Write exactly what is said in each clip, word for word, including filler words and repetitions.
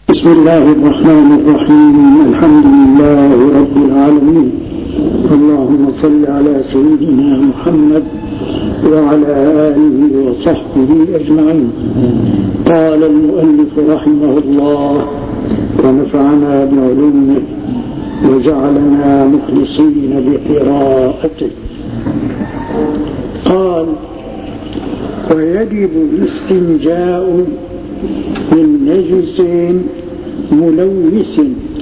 بسم الله الرحمن الرحيم. الحمد لله رب العالمين، اللهم صل على سيدنا محمد وعلى آله وصحبه أجمعين. قال المؤلف رحمه الله ونفعنا بعلومه وجعلنا مخلصين بقراءته. قال: ويجب الاستنجاء من نجس ملوث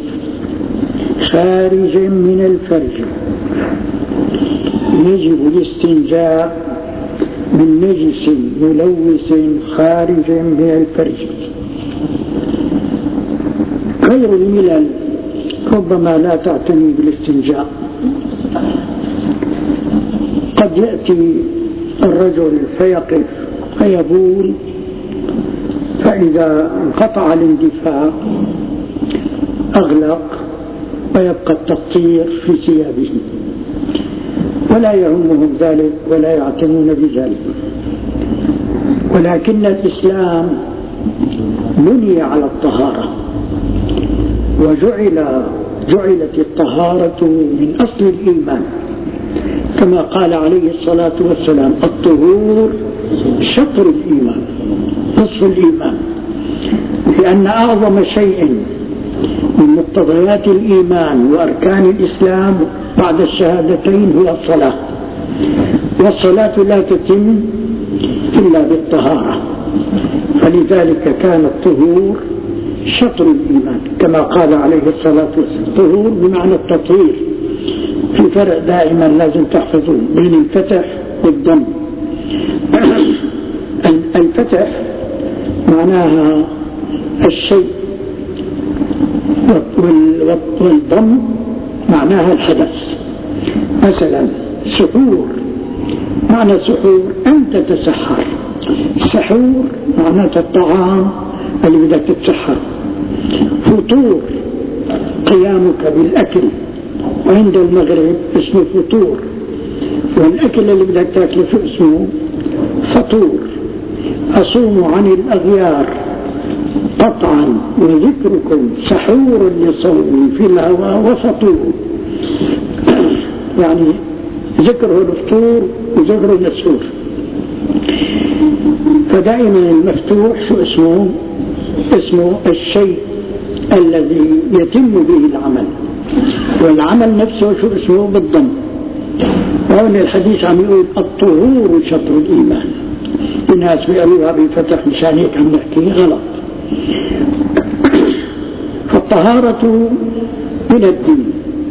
خارج من الفرج. يجب الاستنجاء من نجس ملوث خارج من الفرج. غير الملل ربما لا تعتني بالاستنجاء. قد يأتي الرجل فيقف فيبول، فإذا انقطع الاندفاع أغلق ويبقى التقطير في ثيابه، ولا يهمهم ذلك ولا يعتنون بذلك. ولكن الإسلام بني على الطهارة، وجعل جعلت الطهارة من أصل الإيمان، كما قال عليه الصلاة والسلام: الطهور شطر الإيمان، نصف الإيمان. لأن أعظم شيء من مقتضيات الإيمان وأركان الإسلام بعد الشهادتين هو الصلاة، والصلاة لا تتم إلا بالطهارة، فلذلك كان الطهور شطر الإيمان، كما قال عليه الصلاة والسلام: الطهور بمعنى التطهير. في فرق دائما لازم تحفظوه بين الفتح والضم. الفتح معناها الشيء، والضم معناها الحدث. مثلا سحور، معنى سحور أن تتسحر. السحور معناه الطعام اللي بدك تتسحر. فطور قيامك بالأكل، وعند المغرب اسمه فطور، والأكل اللي بدك تاكله اسمه فطور. أصوم عن الأغيار قطعا وذكركم سحور لصومي في الهوى وفطور. يعني ذكره الفطور وذكره المسحور. فدائما المفتوح شو اسمه؟ اسمه الشيء الذي يتم به العمل، والعمل نفسه شو اسمه؟ بالضم. وهنا الحديث عم يقول الطهور شطر الإيمان. الناس بيقولوها بفتح مشان هيك عم نحكي غلط. فالطهارة من الدين.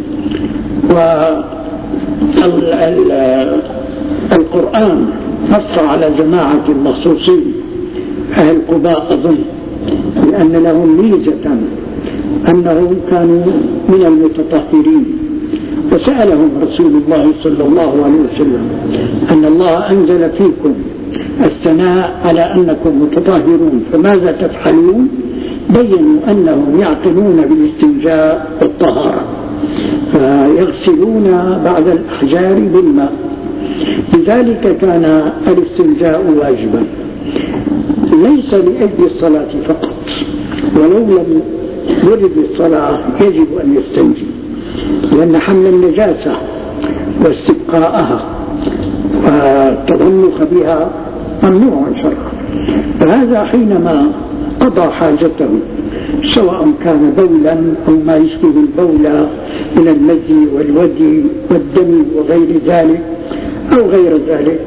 والقرآن نص على جماعة مخصوصين، أهل قباء أظن، لأن لهم ميزة أنهم كانوا من المتطهرين. فسألهم رسول الله صلى الله عليه وسلم أن الله أنزل فيكم الثناء على أنكم متطهرون، فماذا تفعلون؟ بينوا أنهم يعتنون بالاستنجاء والطهارة، فيغسلون بعد الأحجار بالماء. لذلك كان الاستنجاء واجبا، ليس لأجل الصلاة فقط، ولو لم يرد الصلاة يجب أن يستنجي، لأن حمل النجاسة واستبقاءها والتضمخ بها ممنوع شرعا. فهذا حينما قضى حاجته، سواء كان بولا أو ما يشبه البول من المزي والودي والدم وغير ذلك، أو غير ذلك،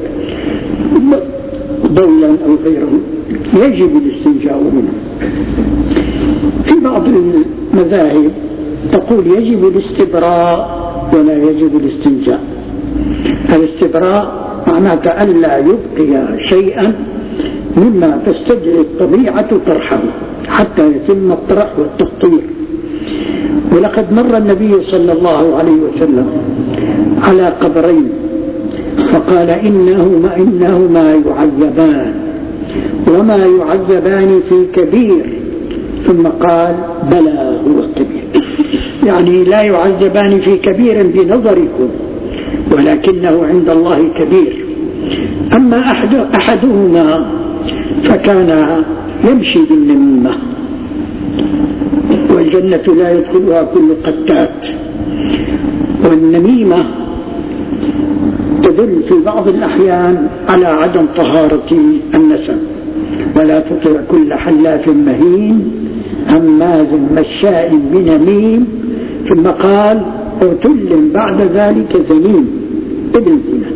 بولا أو غيره، يجب الاستنجاء منه. في بعض المذاهب تقول يجب الاستبراء ولا يجب الاستنجاء. الاستبراء معناه ألا يبقي شيئا مما تستدعي الطبيعة طرحه حتى يتم الطرح والتقطير. ولقد مر النبي صلى الله عليه وسلم على قبرين فقال: إنهما, إنهما يعذبان وما يعذبان في كبير، ثم قال: بلى هو كبير. يعني لا يعذبان في كبير بنظركم، ولكنه عند الله كبير. أما أحد أحدهما فكان يمشي بالنميمة، والجنة لا يدخلها كل قتات. والنميمة تدل في بعض الأحيان على عدم طهارة النسب. ولا تطع كل حلاف مهين هماز مشاء بنميم، ثم قال عتل بعد ذلك زنيم ابن زنا.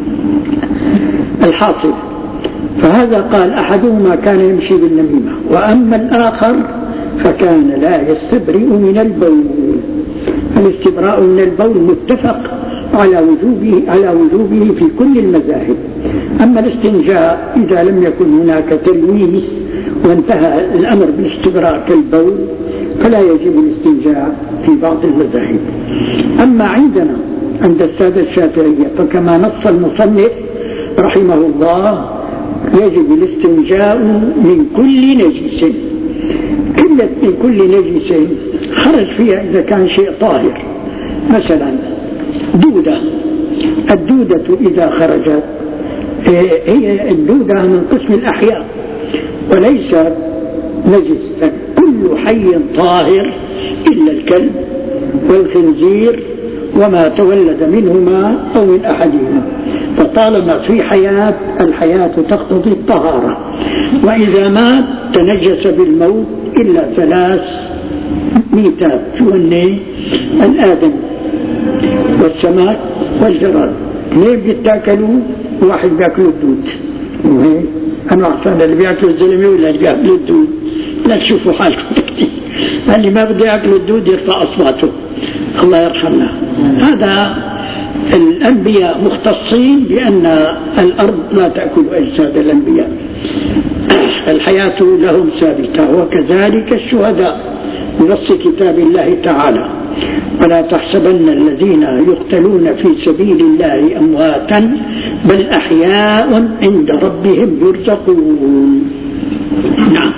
الحاصل فهذا قال أحدهما كان يمشي بالنميمة، وأما الآخر فكان لا يستبرئ من البول. الاستبراء من البول متفق على وجوبه على وجوبه في كل المذاهب. أما الاستنجاء إذا لم يكن هناك تلويث وانتهى الأمر بالاستبراء كالبول فلا يجب الاستنجاء في بعض المذاهب. أما عندنا عند السادة الشافعية فكما نص المصنف رحمه الله يجب الاستنجاء من كل نجس. كلمة من كل نجس خرج فيها إذا كان شيء طاهر، مثلا دودة. الدودة إذا خرجت هي الدودة من قسم الأحياء وليست نجسا. كل حي طاهر إلا الكلب والخنزير وما تولد منهما أو من أحدهما، فطالما في حياة الحياة تقتضي الطهارة. وإذا مات تنجس بالموت إلا ثلاث ميتات، شو هن؟ الآدم والسمك والجراد. اثنين بيتاكلوا وواحد بياكلوا الدود. وهي أنا أحسن اللي بياكلوا الزلمة ولا اللي بياكلوا الدود. لا تشوفوا حالكم كثير. اللي ما بده ياكل الدود يرفع أصواته، الله يرحمنا. هذا الأنبياء مختصين بأن الأرض لا تأكل أجساد الأنبياء، الحياة لهم ثابتة. وكذلك الشهداء بنص كتاب الله تعالى ولا تحسبن الذين يقتلون في سبيل الله أمواتا بل أحياء عند ربهم يرزقون. نعم.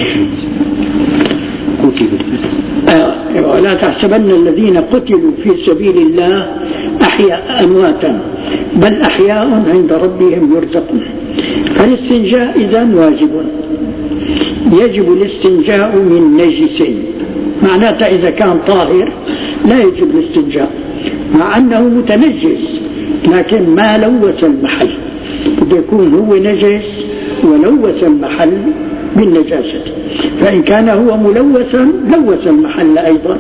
آه ولا تحسبن الذين قتلوا في سبيل الله أحياء أمواتا بل أحياء عند ربهم يرزقون. فالاستنجاء إذن واجب، يجب الاستنجاء من نجس. معناته إذا كان طاهر لا يجب الاستنجاء مع أنه متنجس، لكن ما لوث المحل. بده يكون هو نجس ولوث المحل بالنجاسة، فإن كان هو ملوثا لوث المحل أيضا.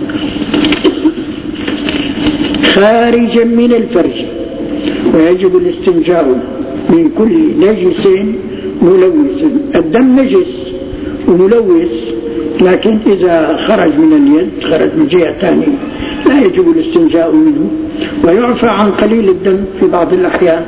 خارجا من الفرج، ويجب الاستنجاء من كل نجس ملوث. الدم نجس وملوث، لكن إذا خرج من اليد خرج من جهة ثانية لا يجب الاستنجاء منه، ويعفى عن قليل الدم في بعض الأحيان.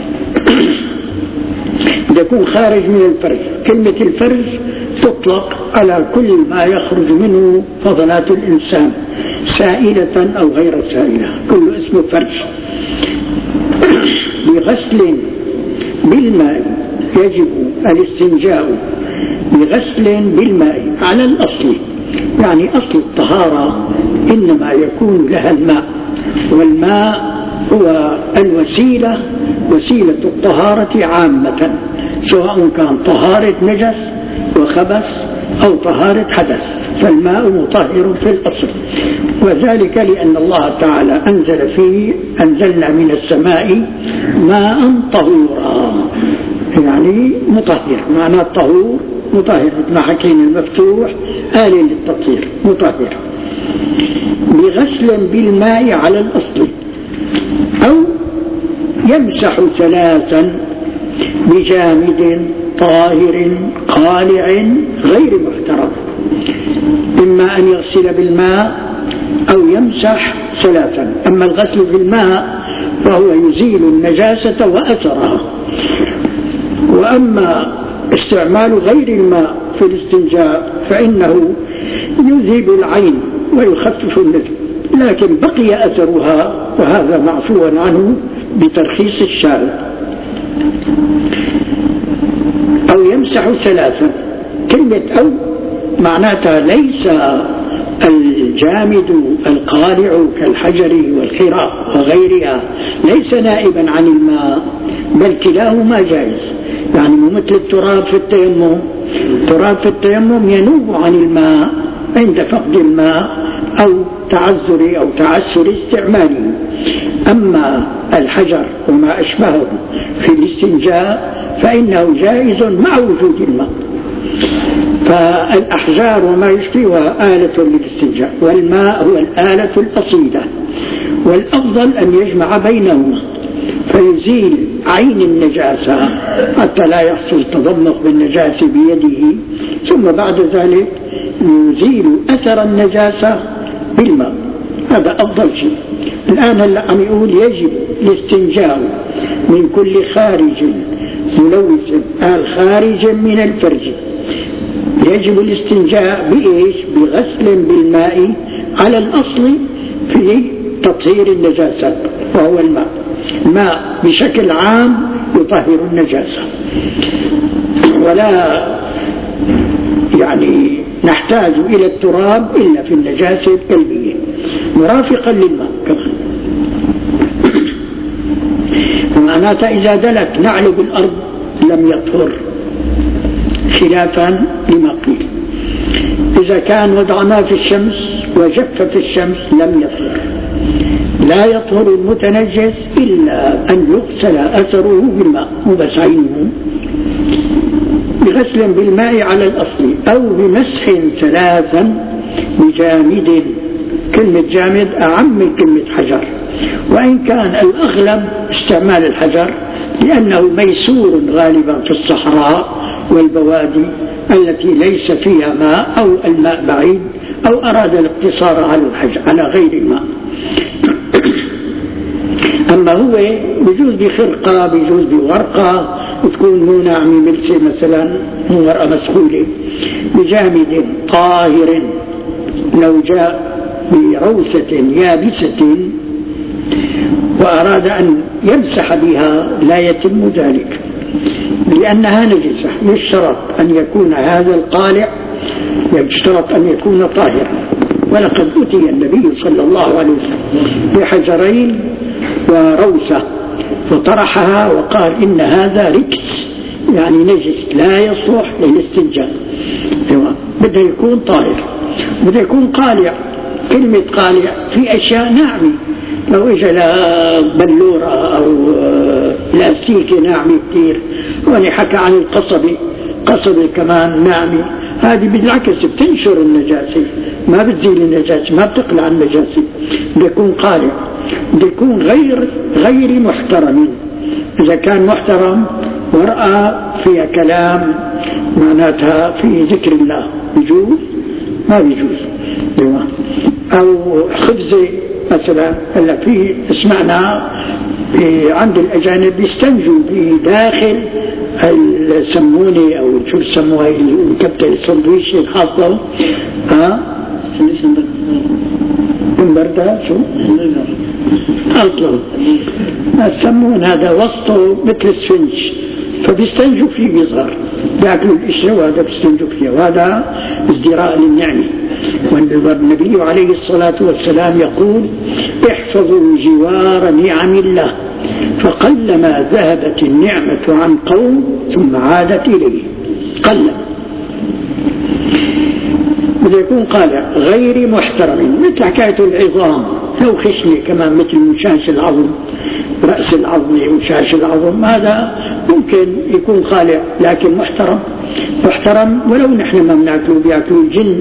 يكون خارج من الفرج. كلمة الفرج تطلق على كل ما يخرج منه فضلات الإنسان سائلة أو غير سائلة، كل اسمه فرج. بغسل بالماء، يجب الاستنجاء بغسل بالماء على الأصل. يعني أصل الطهارة إنما يكون لها الماء، والماء هو الوسيلة، وسيلة الطهارة عامة، سواء كان طهارة نجس وخبث أو طهارة حدث، فالماء مطهر في الأصل. وذلك لأن الله تعالى أنزل فيه أنزلنا من السماء ماء طهورا، يعني مطهر. معنى الطهور مطهر، مثل ما حكينا المفتوح آل للتطهير مطهر. بغسل بالماء على الأصل، أو يمسح ثلاثا بجامد طاهر قالع غير محترم، إما أن يغسل بالماء أو يمسح ثلاثا. أما الغسل بالماء فهو يزيل النجاسة وأثرها، وأما استعمال غير الماء في الاستنجاء فإنه يذهب العين ويخفف النجم، لكن بقي أثرها، وهذا معفو عنه بترخيص الشارع. أو يمسح ثلاثا. كلمة أو معناتها ليس الجامد القالع كالحجر والخراء وغيرها ليس نائبا عن الماء، بل كلاهما جائز. يعني مثل التراب في التيمم، التراب في التيمم ينوب عن الماء عند فقد الماء أو تعذر أو تعسر استعماله. أما الحجر وما أشبهه في الاستنجاء فإنه جائز مع وجود الماء. فالأحجار وما يشبهها آلة للاستنجاء، والماء هو الآلة الأصيلة، والأفضل أن يجمع بينهما فيزيل عين النجاسة حتى لا يحصل تضمخ بالنجاسة بيده، ثم بعد ذلك يزيل أثر النجاسة بالماء. هذا أفضل شيء. الآن هلا عم يقول يجب الاستنجاء من كل خارج ملوث، قال خارج من الفرج. يجب الاستنجاء بإيش؟ بغسل بالماء على الأصل في تطهير النجاسات وهو الماء. الماء بشكل عام يطهر النجاسة، ولا يعني نحتاج إلى التراب إلا في النجاسة القلبية مرافقا للماء كمان. ومعناتها إذا دلت نعل بالأرض لم يطهر، خلافا لما قيل. إذا كان وضعناه في الشمس وجف في الشمس لم يطهر. لا يطهر المتنجس إلا أن يغسل أثره بالماء، وبس عينه، بغسل بالماء على الأصل أو بمسح ثلاثا بجامد. كلمة جامد أعم من كلمة حجر، وإن كان الأغلب استعمال الحجر لأنه ميسور غالبا في الصحراء والبوادي التي ليس فيها ماء أو الماء بعيد أو أراد الاقتصار على الحجر على غير الماء. أما هو بيجوز بخرقة، بيجوز بورقة تكون مو ناعمة ملسة مثلا، مو ورقة مسخولة، بجامد طاهر. لو جاء بروسة يابسة وأراد أن يمسح بها لا يتم ذلك لأنها نجسة. يشترط أن يكون هذا القالع يشترط أن يكون طاهرا. ولقد أتي النبي صلى الله عليه وسلم بحجرين وروسة فطرحها وقال إن هذا ركس، يعني نجس لا يصلح للاستنجاء. بده يكون طاهر، بده يكون قالع. كلمة قالع في أشياء ناعمة، لو إجا بلورة أو لاستيكة ناعمة كتير، وأنا حكى عن القصبة، قصبة كمان ناعمة، هذه بالعكس بتنشر النجاسة، ما بتزيل النجاسة، ما بتقلع النجاسة. بيكون قالع، بيكون غير غير محترم. إذا كان محترم ورأى فيها كلام معناتها في ذكر الله بيجوز، ما بيجوز. أو خبزة مثلا، هلا في اسمعنا عند الأجانب يستنجوا بداخل السمونة أو شو بسموها الكبتة السندويشة الحاصلة، ها بردها شو أصلا السمون هذا وسطه مثل السفنج، فبيستنجوا فيه بيصغر، بياكلوا القشرة وهذا بيستنجوا فيه، وهذا ازدراء للنعمة. والنبي عليه الصلاة والسلام يقول: احفظوا جوار نعم الله، فقلما ذهبت النعمة عن قوم ثم عادت إليه. قل بده يكون قالع غير محترم، مثل حكاية العظام، لو خشنة كمان مثل مشاش العظم، رأس العظم ومشاش العظم، هذا ممكن يكون قالع لكن محترم محترم ولو نحن ما بناكله، بياكلوا الجن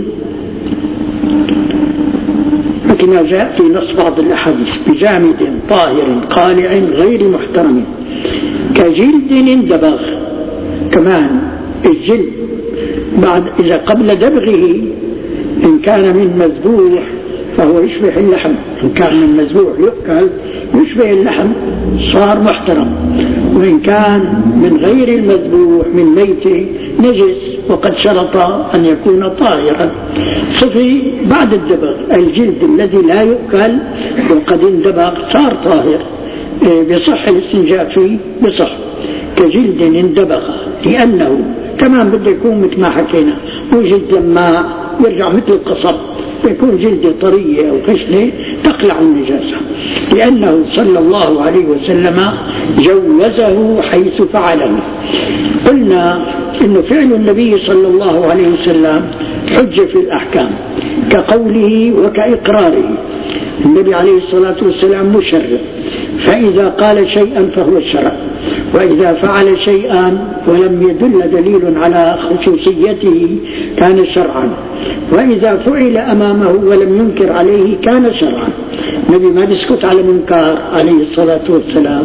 مثل ما جاء في نص بعض الأحاديث: بجامد طاهر قالع غير محترم كجلد اندبغ. كمان الجلد بعد إذا قبل دبغه إن كان من مذبوح فهو يشبه اللحم، إن كان من مذبوح يؤكل يشبه اللحم صار محترم، وإن كان من غير المذبوح من ميت نجس وقد شرط أن يكون طاهرا. صفي بعد الدبغ الجلد الذي لا يؤكل وقد اندبغ صار طاهر، بصح الاستنجاء فيه بصح كجلد اندبغ، لأنه كمان بده يكون مثل ما حكينا مو جلد لما يرجع مثل القصب، يكون جلد طرية أو خشنة تقلع النجاسة، لأنه صلى الله عليه وسلم جوزه حيث فعله. قلنا إن فعل النبي صلى الله عليه وسلم حجة في الأحكام كقوله وكإقراره. النبي عليه الصلاة والسلام مشرع، فإذا قال شيئا فهو الشرع، وإذا فعل شيئا ولم يدل دليل على خصوصيته كان شرعا، وإذا فعل أمامه ولم ينكر عليه كان شرعا. النبي ما بيسكت على منكر عليه الصلاة والسلام.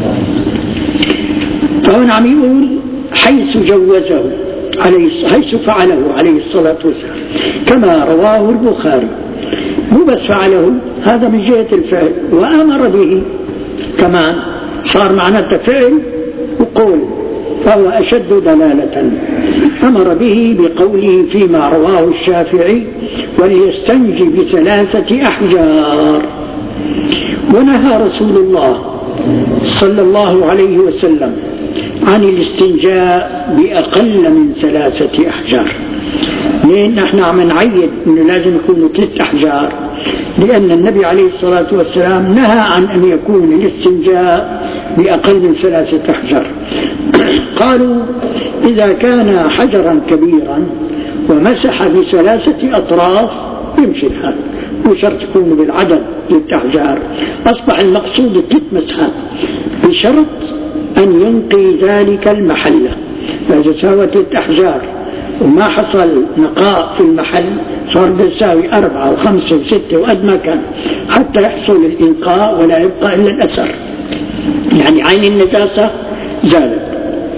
فهنا عم يقول حيث جوزه عليه حيث فعله عليه الصلاة والسلام كما رواه البخاري. مو بس فعله هذا من جهة الفعل، وأمر به كمان، صار معناته فعل وقول، فهو أشد دلالة. أمر به بقوله فيما رواه الشافعي وليستنجي بثلاثة أحجار. ونهى رسول الله صلى الله عليه وسلم عن الاستنجاء بأقل من ثلاثة أحجار. لأن نحن عم نعيد أنه لازم يكونوا ثلاث أحجار، لأن النبي عليه الصلاة والسلام نهى عن أن يكون الاستنجاء بأقل من ثلاثة أحجار. قالوا إذا كان حجرا كبيرا ومسح بثلاثة أطراف يمشي الحال، وشرط يكون بالعدد للأحجار. أصبح المقصود ثلاث مسحات بشرط أن ينقي ذلك المحل. فإذا ساوت الأحجار وما حصل نقاء في المحل صار بيساوي أربعة وخمسة وستة وقد ما كان حتى يحصل الإنقاء ولا يبقى إلا الأثر، يعني عين النجاسة زالت.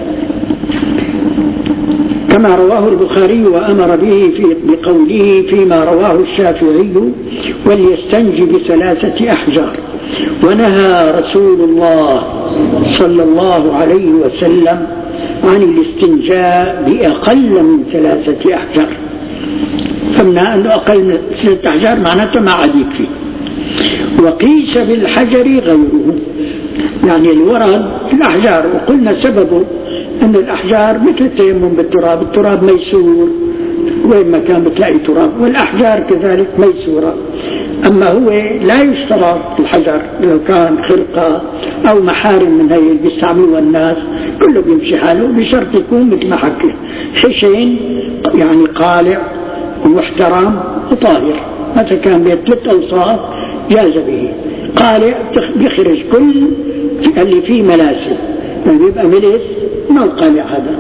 كما رواه البخاري وأمر به في بقوله فيما رواه الشافعي وليستنجي بثلاثة أحجار. ونهى رسول الله صلى الله عليه وسلم عن الاستنجاء بأقل من ثلاثة أحجار. فمنا أنه أقل من ثلاثة أحجار معناته ما عاد يكفي. وقيس بالحجر غيره، يعني الورد الأحجار، وقلنا سببه أن الأحجار مثل التيمم بالتراب، التراب ميسور وين ما كان بتلاقي تراب، والأحجار كذلك ميسورة. أما هو لا يشترط الحجر لو كان خرقة أو محارم من هي اللي بيستعملوها الناس كله بيمشي حاله، بشرط يكون مثل ما حكي حشين يعني قالع ومحترم وطاهر. متى كان بثلاث أوصاف جاز به. قالع بيخرج كل اللي فيه ملاسم، يعني بيبقى ملس ما القالع هذا.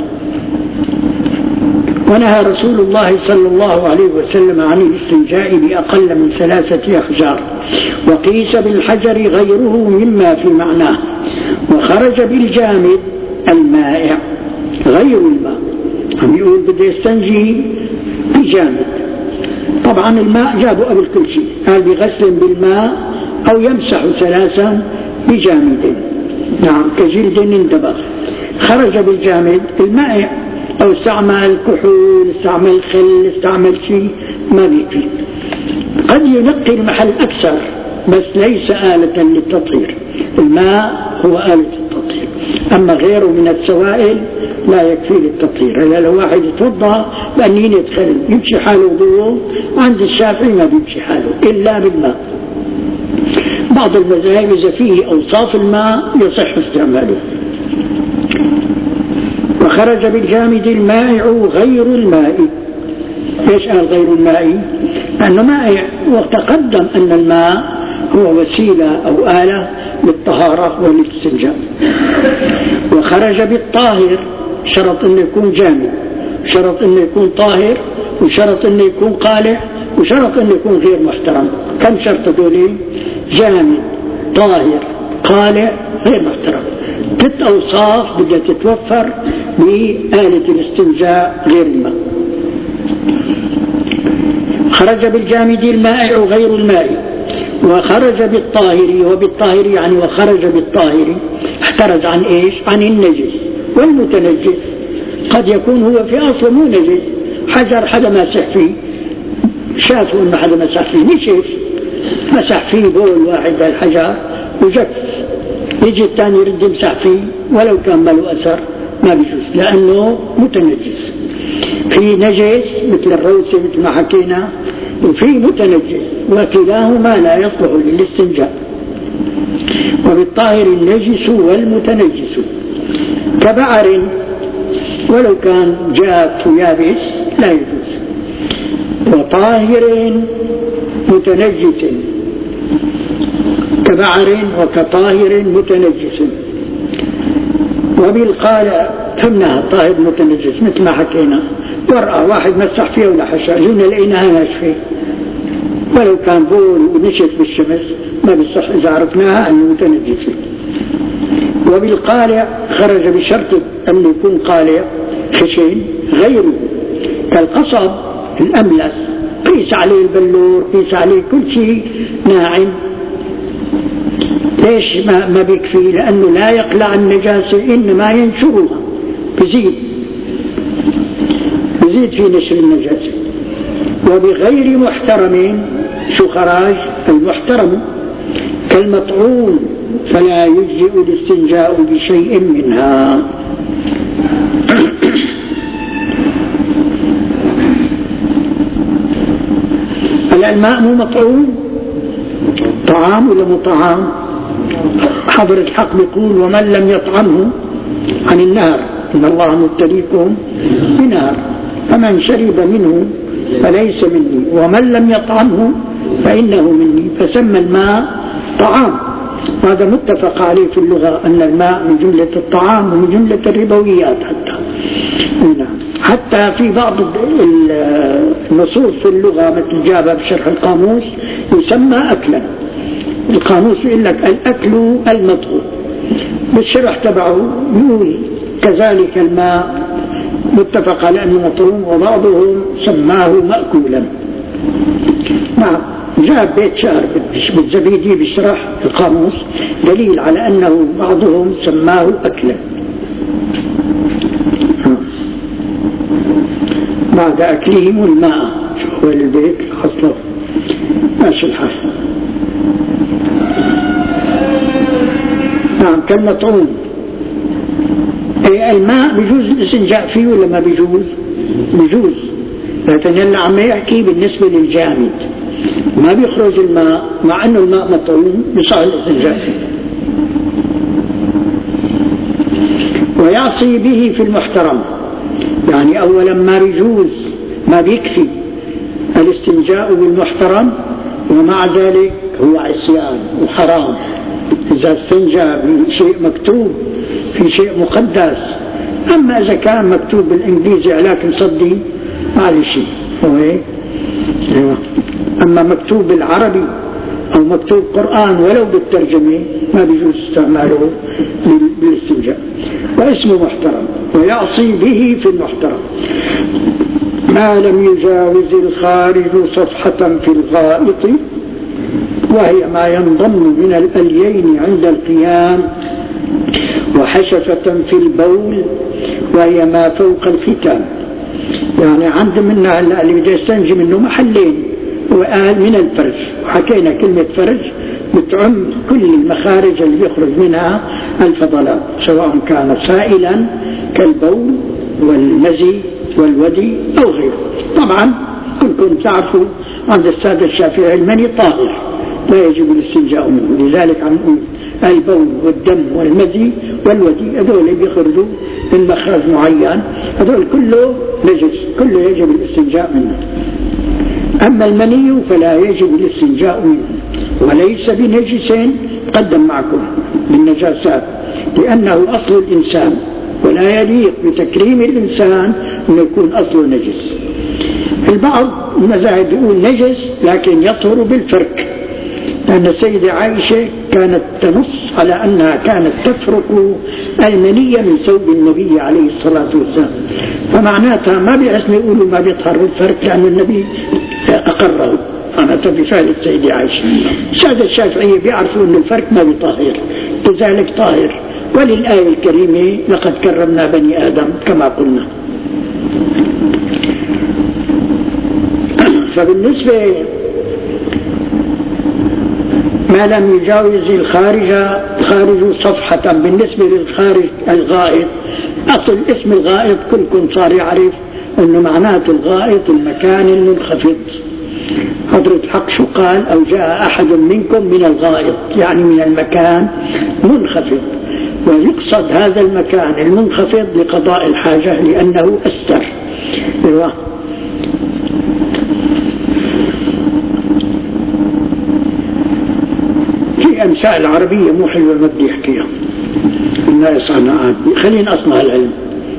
ونهى رسول الله صلى الله عليه وسلم عن الاستنجاء بأقل من ثلاثة أحجار. وقيس بالحجر غيره مما في معناه. وخرج بالجامد المائع غير الماء، عم يقول بده يستنجي بجامد. طبعا الماء جابوا قبل كل شيء، قال بغسل بالماء أو يمسح ثلاثا بجامد، نعم كجلد اندبغ. خرج بالجامد المائع، أو استعمل كحول، استعمل خل، استعمل شيء ما بيكفي. قد ينقي المحل أكثر بس ليس آلة للتطهير، الماء هو آلة التطهير، أما غيره من السوائل لا يكفي للتطهير. إذا لو واحد يتوضأ بأنين يدخل يمشي حاله وضوء، عند الشافعي ما بيمشي حاله إلا بالماء. بعض المذاهب إذا فيه أوصاف الماء يصح استعماله. وخرج بالجامد المائع غير الماء. ليش قال غير الماء؟ لأنه مائع، وتقدم أن الماء هو وسيلة أو آلة للطهارة والاستنجاء. وخرج بالطاهر، شرط أنه يكون جامد، شرط أنه يكون طاهر، وشرط أنه يكون قالع، وشرط أنه يكون غير محترم. كم شرط دولي؟ جامد، طاهر، قالع، غير محترم. ثلاث أوصاف بدها تتوفر بآلة الاستنجاء غير الماء. خرج بالجامد المائع غير الماء. وخرج بالطاهر، وبالطاهر يعني وخرج بالطاهر احترز عن ايش؟ عن النجس والمتنجس. قد يكون هو في أصله مو نجس، حجر حدا مسح فيه، شافوا انه حدا مسح فيه، نشف مسح فيه بول واحد الحجر وجف، يجي الثاني يرد يمسح فيه ولو كان ما له أثر ما بيجوز لأنه متنجس. في نجس مثل الروسي مثل ما حكينا وفي متنجس، وكلاهما لا يصلح للاستنجاء. وبالطاهر النجس والمتنجس كبعر ولو كان جاف يابس لا يجوز، وطاهر متنجس كبعر وكطاهر متنجس. وبالقالع فهمناها طاهر متنجس مثل ما حكينا، ورقة واحد مسح فيها ولا حشا جونا لقيناها ناشفة، ولو كان بول ونشف بالشمس ما بيصح إذا عرفناها أنه متنجسة. وبالقالع خرج بشرط أن يكون قالع خشن غيره كالقصب الأملس، قيس عليه البلور، قيس عليه كل شيء ناعم. ليش ما, ما بيكفي؟ لأنه لا يقلع النجاسة إنما ينشرها، بزيد بزيد في نشر النجاسة. وبغير محترم شو خراج المحترم كالمطعون فلا يجزئ الاستنجاء بشيء منها. الماء مو مطعوم، طعام ولا مو طعام؟ حضرة الحق بيقول ومن لم يطعمه عن النار إن الله مبتليكم بنار فمن شرب منه فليس مني ومن لم يطعمه فإنه مني، فسمى الماء طعام. وهذا متفق عليه في اللغة أن الماء من جملة الطعام ومن جملة الربويات. حتى حتى في بعض النصوص في اللغة مثل جابها بشرح القاموس يسمى أكلا. القاموس يقول لك الأكل المطعوم، بالشرح تبعه يقول كذلك الماء متفق على أنه مطعوم، وبعضهم سماه مأكولا. نعم، جاء بيت شعر بالزبيدي بشرح القاموس دليل على أنه بعضهم سماه أكلا بعد أكلهم الماء. شو هو البيت أصلا ماشي الحال. نعم كالمطعوم. أي الماء بيجوز الاستنجاء فيه ولا ما بيجوز؟ بيجوز، لكن هلا عم يحكي بالنسبة للجامد ما بيخرج الماء، مع أنه الماء مطعوم بصح الاستنجاء فيه. ويعصي به في المحترم، يعني أولا ما بيجوز ما بيكفي الاستنجاء بالمحترم، ومع ذلك هو عصيان وحرام إذا استنجى بشيء مكتوب في شيء مقدس. أما إذا كان مكتوب بالإنجليزي علاك مصدي ما شيء هو هيك. أما مكتوب بالعربي أو مكتوب قرآن ولو بالترجمة ما بيجوز استعماله بالاستنجاء. واسمه محترم. ويعصي به في المحترم ما لم يجاوز الخارج صفحة في الغائط، وهي ما ينضم من الأليين عند القيام، وحشفة في البول وهي ما فوق الختان. يعني عند منا اللي بده يستنجي منه محلين، وقال من الفرج، وحكينا كلمة فرج بتعم كل المخارج اللي يخرج منها الفضلات سواء كان سائلا كالبول والمزي والودي أو غيره. طبعا كلكم تعرفوا عند السادة الشافعي المني طاهر لا يجب الاستنجاء منه، لذلك عم نقول البول والدم والمزي والودي هذول بيخرجوا من مخرج معين، هذول كله نجس، كله يجب الاستنجاء منه. أما المني فلا يجب الاستنجاء منه، وليس بنجس قدم معكم بالنجاسات، لأنه أصل الإنسان، ولا يليق بتكريم الإنسان أن يكون أصله نجس. البعض المذاهب يقول نجس لكن يطهر بالفرك، لأن السيدة عائشة كانت تنص على أنها كانت تفرق المنية من ثوب النبي عليه الصلاة والسلام، فمعناتها ما بيحسن يقولوا ما بيطهر بالفرك لأن النبي أقره. أنا بفعل السيدة عائشة. السادة الشافعية بيعرفوا أن الفرك ما بيطهر، لذلك طاهر. وللآية الكريمة لقد كرمنا بني آدم كما قلنا. فبالنسبة ما لم يجاوز الخارج خارج صفحة، بالنسبة للخارج الغائط، أصل اسم الغائط كلكم صار يعرف أنه معناته الغائط المكان المنخفض، حضرة الحق شو قال؟ أو جاء أحد منكم من الغائط، يعني من المكان منخفض، ويقصد هذا المكان المنخفض لقضاء الحاجة لأنه أستر. أيوة. في أمثال عربية مو حلوة ما بدي أحكيها، الناس عنها خلينا أصنع العلم.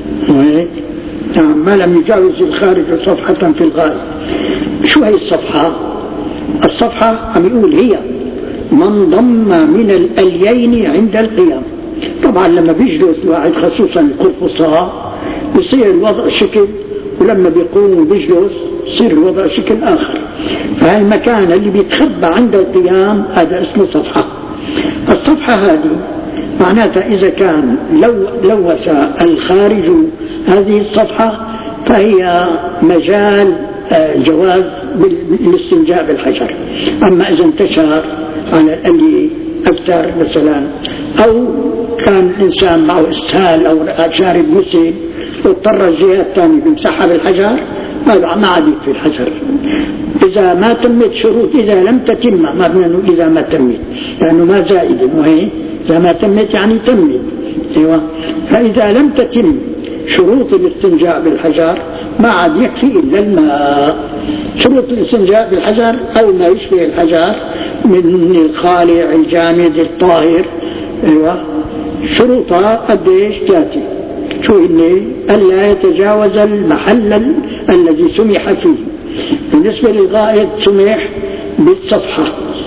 نعم. ما لم يجاوز الخارج صفحة في الغائط. شو هي الصفحة؟ الصفحة عم يقول هي من ضم من الأليين عند القيام. طبعا لما بيجلس الواحد خصوصا القرفصاء بيصير الوضع شكل، ولما بيقوم بيجلس يصير الوضع شكل آخر. فالمكان اللي بيتخبى عند القيام هذا اسمه صفحة. الصفحة هذه معناتها إذا كان لو لوث الخارج هذه الصفحة فهي مجال جواز بالاستنجاء بالحجر. أما إذا انتشر على الألي أكثر مثلا، أو كان الإنسان معه إسهال أو شارب مسيل واضطر الجهة الثانية بمسحها بالحجر، ما عاد في الحجر إذا ما تمت شروط. إذا لم تتم، ما بنقول إذا ما تمت لأنه ما زائد، وهي إذا ما تمت يعني تمت. أيوة. فإذا لم تتم شروط الاستنجاء بالحجر ما عاد يكفي إلا الماء. شروط الاستنجاء بالحجر أو ما يشبه الحجر من الخالع الجامد الطاهر. أيوة. شروطها قديش تأتي؟ شو إني ألا يتجاوز المحل الذي سمح فيه. بالنسبة للغائط سمح بالصفحة،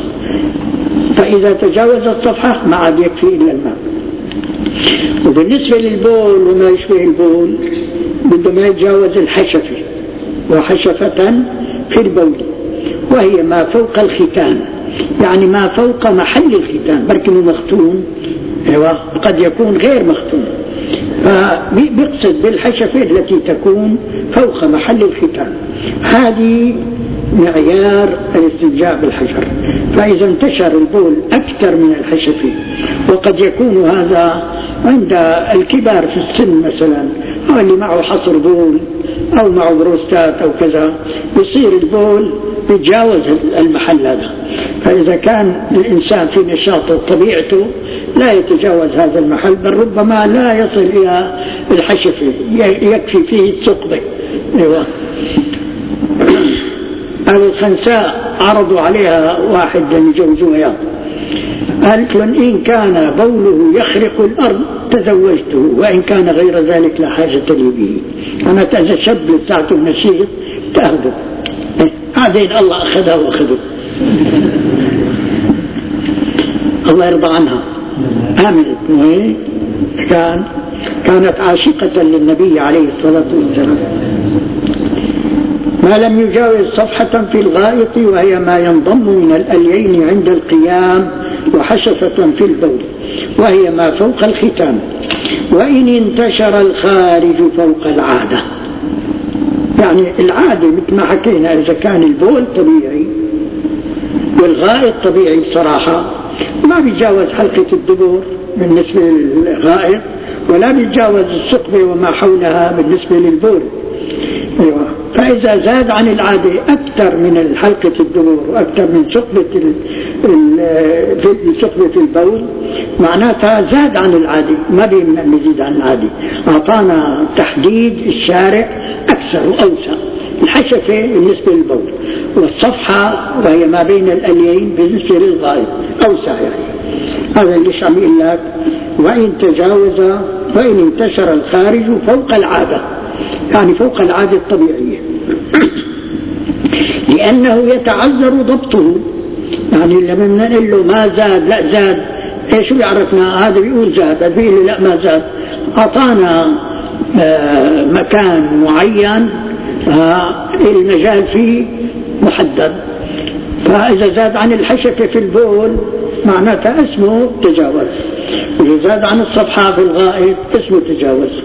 فإذا تجاوز الصفحة ما عاد يكفي إلا الماء. وبالنسبة للبول وما يشبه البول بده ما يتجاوز الحشفة، وحشفة في البول وهي ما فوق الختان، يعني ما فوق محل الختان، بركنه مختون قد يكون غير مختون، فبيقصد بالحشفة التي تكون فوق محل الختان. هذه معيار الاستنجاء بالحجر. فإذا انتشر البول أكثر من الحشفة، وقد يكون هذا عند الكبار في السن مثلا، أو اللي معه حصر بول أو معه بروستات أو كذا، يصير البول يتجاوز المحل هذا. فإذا كان الإنسان في نشاطه طبيعته لا يتجاوز هذا المحل، بل ربما لا يصل إلى الحشفة، يكفي فيه الثقب. أيوة. الخنساء عرضوا عليها واحد يجوزوها، قالت لهم إن كان بوله يخرق الأرض تزوجته، وإن كان غير ذلك لا حاجة لي به. أنا إذا شاب ساعته نشيط تأخذه، هذين الله أخذها وأخذه. الله يرضى عنها. آمنت كان كانت عاشقة للنبي عليه الصلاة والسلام. ما لم يجاوز صفحة في الغائط، وهي ما ينضم من الأليين عند القيام، وحشفة في البول وهي ما فوق الختان. وإن انتشر الخارج فوق العادة، يعني العادة مثل ما حكينا، إذا كان البول طبيعي والغائط طبيعي بصراحة ما بيتجاوز حلقة الدبر بالنسبة للغائط، ولا بيتجاوز الثقبة وما حولها بالنسبة للبول. أيوة. فإذا زاد عن العادة أكثر من حلقة الدبر وأكثر من ثقبة ثقبة البول، معناتها زاد عن العادة، ما بيمنع يزيد عن العادة. أعطانا تحديد الشارع أكثر وأوسع. الحشفة بالنسبة للبول، والصفحة وهي ما بين الأليين بالنسبة للغائط أوسع. يعني هذا اللي عم يقول لك وإن تجاوز وإن انتشر الخارج فوق العادة، يعني فوق العادة الطبيعية، لأنه يتعذر ضبطه. يعني لما نقول له ما زاد لا زاد، ايش بيعرفنا؟ هذا بيقول زاد، هذا بيقول لا ما زاد. أعطانا مكان معين المجال فيه محدد، فإذا زاد عن الحشفة في البول معناتها اسمه تجاوز، إذا زاد عن الصفحة في الغائط اسمه تجاوز.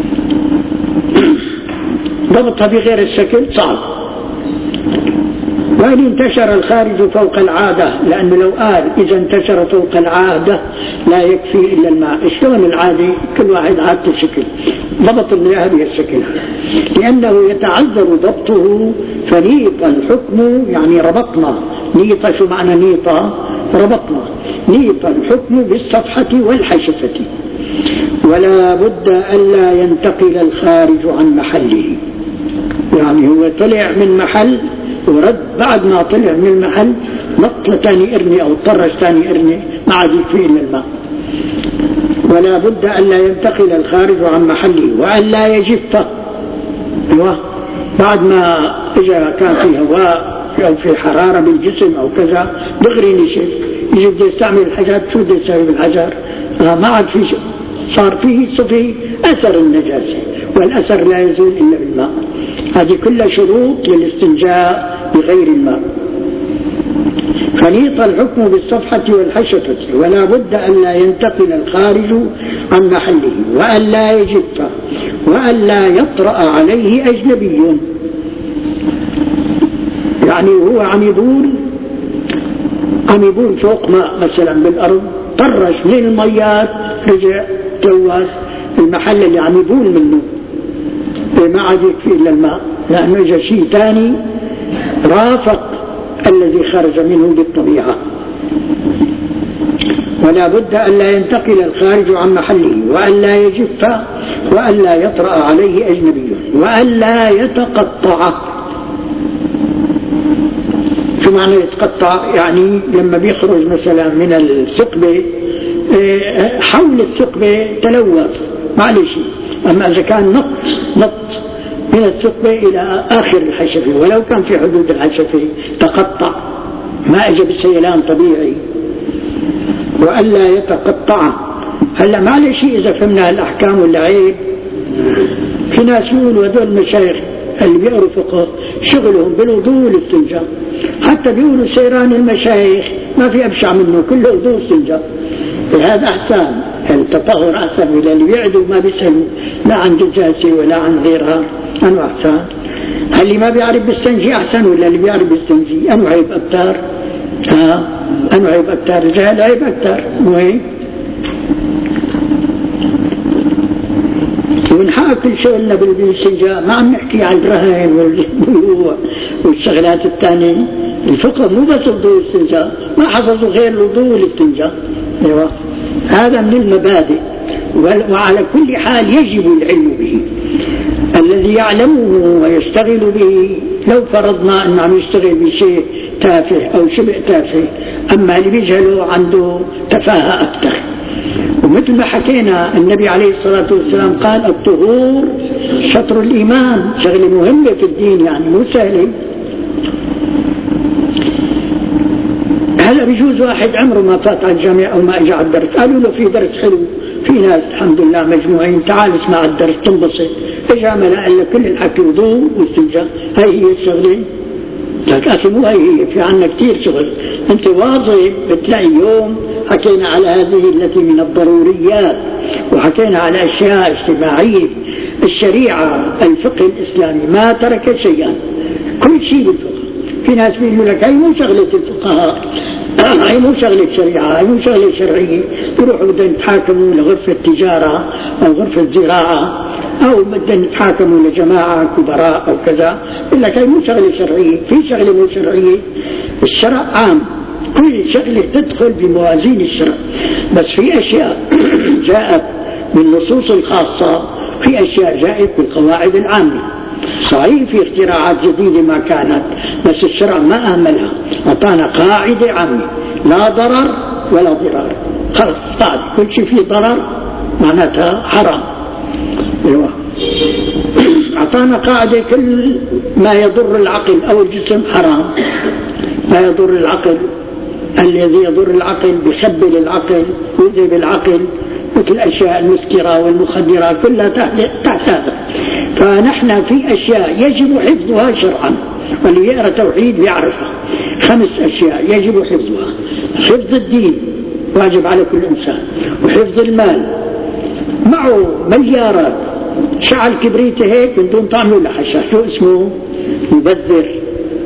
ضبطها بغير الشكل صعب. وإن انتشر الخارج فوق العادة، لأنه لو قال إذا انتشر فوق العادة لا يكفي إلا الماء، شلون العادي؟ كل واحد عادته شكل، ضبط المياه بهالشكل، لأنه يتعذر ضبطه. فنيط الحكم يعني ربطنا، نيط شو معنى نيطة؟ ربطنا، نيط الحكم بالصفحة والحشفة، ولا بد ألا ينتقل الخارج عن محله. يعني هو طلع من محل ورد، بعد ما طلع من المحل نط ثاني ارمي أو طرش ثاني ارمي، ما عاد يكفي إلا الماء. ولا بد ألا ينتقل الخارج عن محله، وألا يجف. أيوة، بعد ما إذا كان في هواء أو في حرارة بالجسم أو كذا دغري نشف، يجي بده يستعمل الحجر، شو بده يسوي بالحجر؟ آه ما عاد في شيء، صار فيه صفي أثر النجاسة، والأثر لا يزول إلا بالماء. هذه كلها شروط للاستنجاء بغير الماء. فنيط الحكم بالصفحة والحشفة، ولا بد أن لا ينتقل الخارج عن محله، وأن لا يجف، وأن لا يطرأ عليه أجنبي. يعني هو عم يبول عم يبول فوق ماء مثلا بالأرض، طرش من الميات رجع تلوث المحل اللي عم يبول منه، ما عاد يكفي إلا الماء، لأنه إجا شيء ثاني رافق الذي خرج منه بالطبيعة. ولا بد أن لا ينتقل الخارج عن محله، وأن لا يجف، وأن لا يطرأ عليه أجنبي، وأن لا يتقطع. شو معنى يتقطع؟ يعني لما بيخرج مثلا من الثقبة حول الثقبة تلوث معلش، أما إذا كان نط نط من الثقبة إلى آخر الحشفة ولو كان في حدود الحشفة تقطع، ما أجى بسيلان طبيعي. وألا يتقطع. هلا معلش إذا فهمنا الأحكام ولا عيب، في ناس يقولوا هذول المشايخ اللي بيقروا فقه شغلهم بالوضوء والاستنجاء، حتى بيقولوا سيران المشايخ ما في أبشع منه، كله وضوء واستنجاء. هذا أحسن، التطهر أحسن، ولا اللي بيعدوا ما بيسألوا لا عن دجاجة ولا عن غيرها، أنو أحسن؟ اللي ما بيعرف بيستنجي أحسن ولا اللي بيعرف بيستنجي؟ أنو عيب أكتر؟ ها أنو عيب أكتر؟ الجهل عيب أكتر، مو هيك؟ ونحقق كل شيء إلا بالاستنجاء، ما عم نحكي عن الرهن والبيوع والشغلات الثانية. الفقه مو بس الوضوء والاستنجاء، ما حفظوا غير الوضوء والاستنجاء. أيوة، هذا من المبادئ، وعلى كل حال يجب العلم به. الذي يعلمه ويشتغل به، لو فرضنا أنه عم يشتغل بشيء تافه أو شبه تافه، أما اللي بيجهله عنده تفاهة أكثر. ومثل ما حكينا النبي عليه الصلاة والسلام قال الطهور شطر الإيمان، شغلة مهمة في الدين، يعني مو سهلة. هلا بيجوز واحد عمره ما فات على الجامعة أو ما اجى على الدرس، قالوا له في درس حلو، في ناس الحمد لله مجموعين، تعال اسمع الدرس تنبسط. اجى عمل قال لك كل الحكي وضوء واستنجاء، هاي هي الشغلة؟ لك أخي مو هاي هي، في عنا كثير شغل. أنت واظب بتلاقي يوم حكينا على هذه التي من الضروريات، وحكينا على أشياء اجتماعية. الشريعة الفقه الإسلامي ما ترك شيئا، كل شيء بالفقه. في ناس بيقولوا لك هاي مو شغلة الفقهاء، هاي مو شغلة شريعة، هاي مو شغلة شرعية، يروحوا بدهم يتحاكموا لغرفة تجارة أو غرفة زراعة، أو بدهم يتحاكموا لجماعة كبراء أو كذا، يقول لك هاي مو شغلة شرعية. في شغلة مو شرعية، الشرع عام، كل شغلة تدخل بموازين الشرع، بس في أشياء جاءت بالنصوص الخاصة، في أشياء جاءت بالقواعد العامة. صحيح في اختراعات جديدة ما كانت، بس الشرع ما أهملها، أعطانا قاعدة عامة، لا ضرر ولا ضرار، خلص قاعدة، كل شيء فيه ضرر معناتها حرام. ايوه، أعطانا قاعدة كل ما يضر العقل أو الجسم حرام، ما يضر العقل، الذي يضر العقل بيخبل العقل ويذهب العقل، مثل الأشياء المسكرة والمخدرة كلها تحت هذا. فنحن في أشياء يجب حفظها شرعا، واللي يقرأ توحيد بيعرفها. خمس أشياء يجب حفظها: حفظ الدين واجب على كل إنسان، وحفظ المال، معه مليارات، شعل كبريته هيك من دون طعم ولا حشا، شو اسمه؟ مبذر.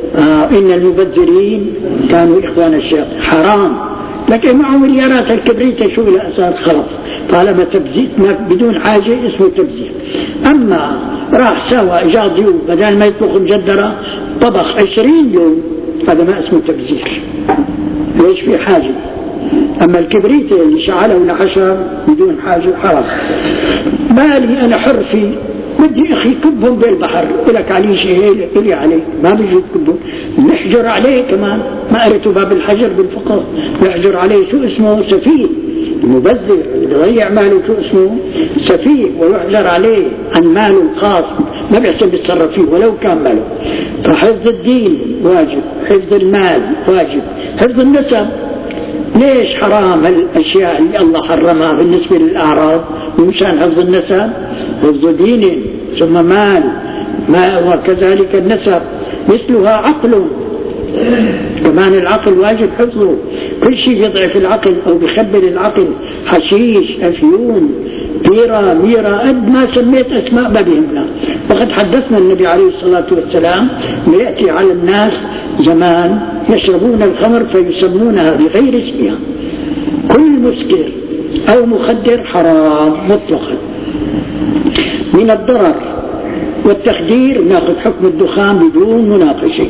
آه إن المبذرين كانوا إخوان الشياطين. حرام، لكن معه مليارات الكبريت شو إلى أساس خلص طالما تبذير بدون حاجة اسمه تبذير. أما راح سوى جاء ضيوف بدل ما يطبخ مجدرة طبخ عشرين يوم، هذا ما اسمه تبذير، ليش في حاجة. أما الكبريت اللي شعله لحشر بدون حاجة حرام. بالي أنا حر فيه، بدي أخي كبهم بالبحر، لك عليه شيء إلي عليه ما بيجي كبهم، نحجر عليه كمان. ما قريتوا باب الحجر بالفقه؟ نحجر عليه شو اسمه؟ سفيه. المبذر اللي ضيع ماله شو اسمه؟ سفيه، ويحجر عليه عن ماله الخاص، ما بيحسن يتصرف فيه ولو كان ماله. فحفظ الدين واجب، حفظ المال واجب، حفظ النسب. ليش حرام الأشياء اللي الله حرمها بالنسبة للأعراض؟ ومشان حفظ النسب، حفظ دين ثم مال، ما وكذلك النسب مثلها عقل، كمان العقل واجب حفظه. كل شيء يضعف العقل أو بيخبر العقل، حشيش، أفيون، بيرة، ميرة، قد ما سميت أسماء ما بيهمنا. وقد حدثنا النبي عليه الصلاة والسلام يأتي على الناس زمان يشربون الخمر فيسمونها بغير اسمها. كل مسكر أو مخدر حرام مطلقا. من الضرر والتخدير ناخذ حكم الدخان بدون مناقشة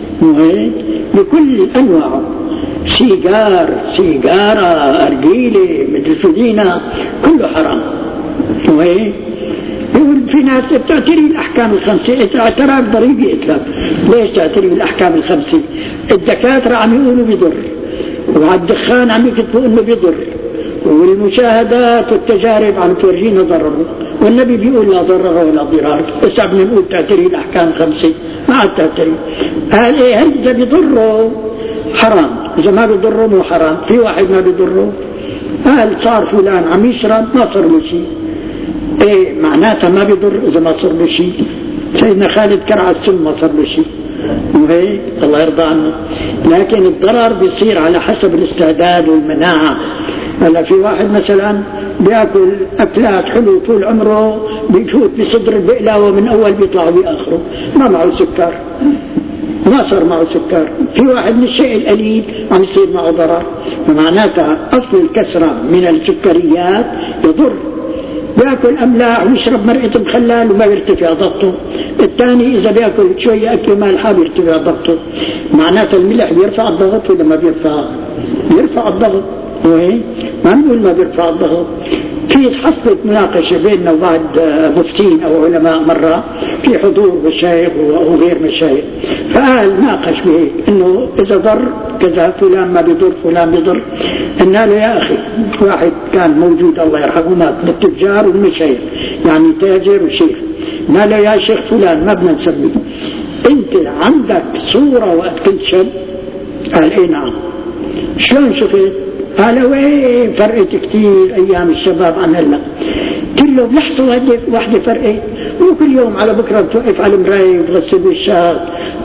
بكل أنواعه، سيجار، سيجارة، أرجيلة، مدري شو دينا، كله حرام. يقول في ناس تعتري الأحكام الخمسة، اعتراف ضريبي إطلاق. ليش تعتري الأحكام الخمسة؟ الدكاترة عم يقولوا بيضر، وعلى الدخان عم يكتبوا إنه بيضر، والمشاهدات والتجارب عم تورجينا ضرره، والنبي بيقول لا ضرر ولا ضرار. بس عم نقول تعتري الأحكام الخمسة، ما عاد تعتري. قال إيه هل إذا بيضره حرام، إذا ما بيضره مو حرام. في واحد ما بيضره، قال صار فلان عم يشرب ما صار له شيء، ايه معناتها ما بيضر اذا ما صار له شيء. سيدنا خالد كرع السم ما صار له شيء، وهيك الله يرضى عنه. لكن الضرر بيصير على حسب الاستعداد والمناعة. هلا في واحد مثلا بياكل اكلات حلو طول عمره، بيفوت بصدر البقلاوة من اول بيطلع باخره، ما معه سكر، ما صار معه سكر. في واحد من الشيء القليل عم يصير معه ضرر، فمعناتها اصل الكسرة من السكريات يضر. بياكل املاح ويشرب مرقه مخلل وما يرتفع ضغطه. الثاني اذا بياكل شويه اكل مالحه بيرتفع ضغطه. معناته الملح بيرفع الضغط ولا ما بيرفع؟ بيرفع الضغط. وين ما نقول ما بيرفع الضغط. في حصلت مناقشه بيننا وبعض مفتين او علماء مره في حضور مشايخ وغير مشايخ، فقال ناقش بهيك انه اذا ضر كذا فلان ما بيضر فلان بيضر. قلنا له يا اخي، واحد كان موجود الله يرحمه مات من التجار والمشايخ، يعني تاجر وشيخ، قلنا له يا شيخ فلان ما بدنا نسميه، انت عندك صوره وقت كنت شاب؟ قال اي نعم. شلون شفت؟ قال وين فرقت كثير ايام الشباب عن هلا، كله بلحظه واحده فرقت، وكل يوم على بكره بتوقف على المرايه وتغسل وشك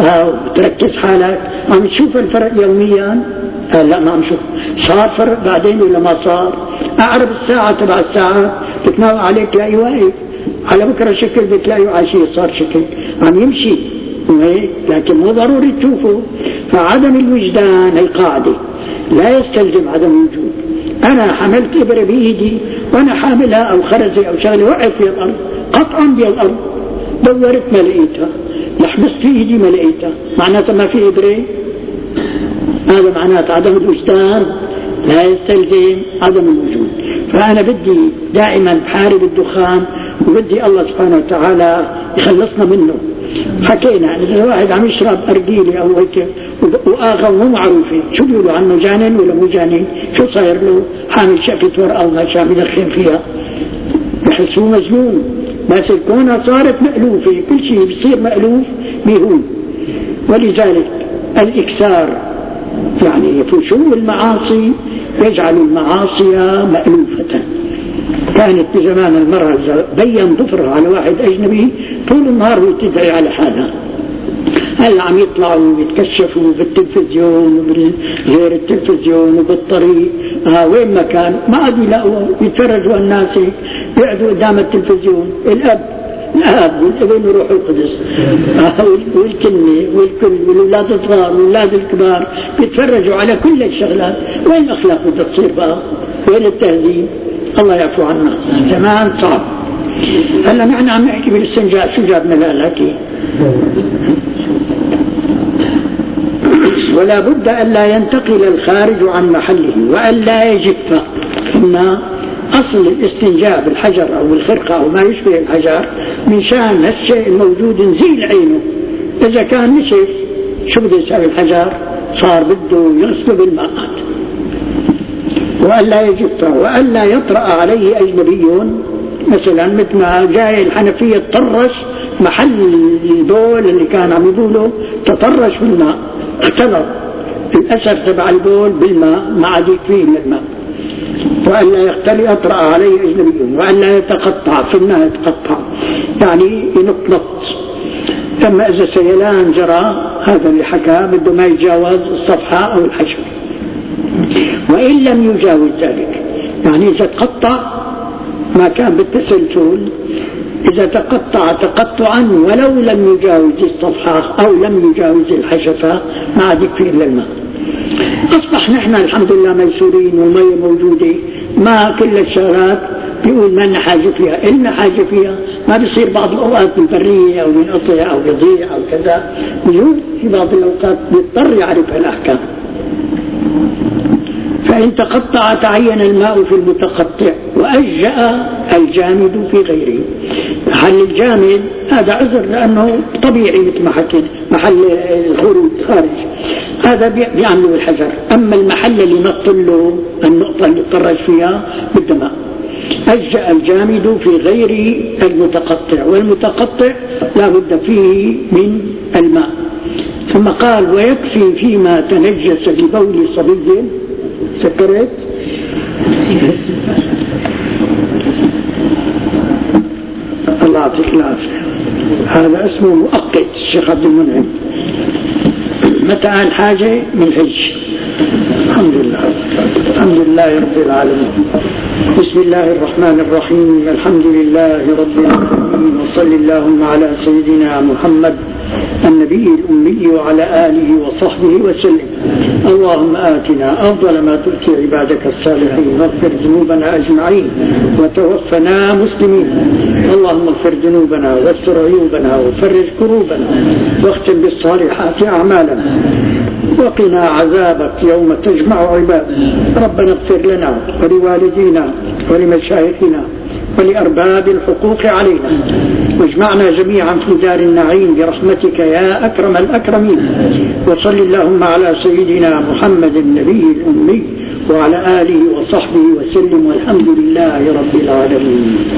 وتركز حالك، عم تشوف الفرق يوميا؟ قال لا ما عم شوف. صار فرق بعدين ولا ما صار؟ اعرف الساعه تبع الساعه تتناوى عليك تلاقي واقف، على بكره شكل بتلاقيه عشيه صار شكل، عم يمشي وهيك، لكن مو ضروري تشوفه. فعدم الوجدان القاعده لا يستلزم عدم الوجود. انا حملت ابره بايدي وانا حاملها او خرزه او شغله وقعت في الارض، قطعا بالارض، دورت ما لقيتها، لحبست في ايدي ما لقيتها، معناتها ما في ابره. هذا معناته عدم الوجدان لا يستلزم عدم الوجود. فانا بدي دائما بحارب الدخان، وبدي الله سبحانه وتعالى يخلصنا منه. حكينا اذا واحد عم يشرب ارجيله او هيك واخر مو معروفين، شو بيقولوا عنه جانن ولا مو جانن؟ شو صاير له؟ حامل شقفه ورقه وماشي عم يدخن فيها، بحسوه مجنون. بس الكونها صارت مألوفه، كل شيء بيصير مألوف بيهون. ولذلك الاكثار يعني فشو المعاصي يجعل المعاصي مألوفة. كانت بزمان المرأة بين ضفرها على واحد أجنبي طول النهار وتدعي على حالها. هلا عم يطلعوا ويتكشفوا بالتلفزيون وغير التلفزيون وبالطريق، ها وين ما كان ما عاد يلاقوا، يتفرجوا الناس يقعدوا قدام التلفزيون. الأب الآب والابن وروح القدس والكلمة والكل والأولاد الصغار والأولاد الكبار بيتفرجوا على كل الشغلات. وين الأخلاق بدها تصير بقى؟ وين التهذيب؟ الله يعفو عنا. زمان صعب. هلا نحن عم نحكي بالاستنجاء، شو جابنا لهالحكي؟ ولا بد ألا ينتقل الخارج عن محله وألا يجف. إن أصل الاستنجاء بالحجر أو الخرقة أو ما يشبه الحجر من شأن هالشيء الموجود نزيل عينه. إذا كان نشف شو بده يسوي الحجر؟ صار بده يغسله بالماء. وألا يجف وألا يطرأ عليه أجنبي، مثلا مثل ما جاي الحنفية تطرش محل البول اللي كان عم يقوله، تطرش بالماء، اختلط الأثر تبع البول بالماء ما عاد يكفيه من الماء. وألا يختلي يطرأ عليه أجنبي، وألا يتقطع في الماء، يتقطع يعني ينطلط. أما إذا سيلان جرى هذا اللي حكى بده ما يتجاوز الصفحة أو الحشو. وإن لم يجاوز ذلك، يعني إذا تقطع ما كان بالتسلسل، إذا تقطع تقطعا ولو لم يجاوز الصفحة أو لم يجاوز الحشفة ما عاد يكفي إلا الماء. أصبح نحن الحمد لله ميسورين والمية موجودة، ما كل الشغلات بيقول ما لنا حاجة فيها، إلنا حاجة فيها. ما بيصير بعض الأوقات بالبرية أو ينقطع أو يضيع أو كذا، بيقول في بعض الأوقات بيضطر يعرف الأحكام. فإن تقطع تعين الماء في المتقطع وأجأ الجامد في غيره. محل الجامد هذا عذر لأنه طبيعي مثل ما حكينا، محل الخروج خارج هذا بيعملوا الحجر. أما المحل اللي نقل له النقطة اللي طرج فيها بالدماء. أجأ الجامد في غير المتقطع، والمتقطع لا بد فيه من الماء. ثم قال ويكفي فيما تنجس ببول صبي. سكرت الله يعطيك العافية. هذا اسمه مؤقت الشيخ عبد المنعم. متى قال حاجة من حج. الحمد لله الحمد لله رب العالمين. بسم الله الرحمن الرحيم. الحمد لله رب العالمين، وصل اللهم على سيدنا محمد النبي الأمي وعلى آله وصحبه وسلم. اللهم آتنا أفضل ما تؤتي عبادك الصالحين، واغفر ذنوبنا أجمعين وتوفنا مسلمين. اللهم اغفر ذنوبنا واستر عيوبنا وفرج كروبنا واختم بالصالحات أعمالنا وقنا عذابك يوم تجمع عبادك. ربنا اغفر لنا ولوالدينا ولمشايخنا ولأرباب الحقوق علينا، واجمعنا جميعا في دار النعيم برحمتك يا أكرم الأكرمين. وصل اللهم على سيدنا محمد النبي الأمي وعلى آله وصحبه وسلم، والحمد لله رب العالمين.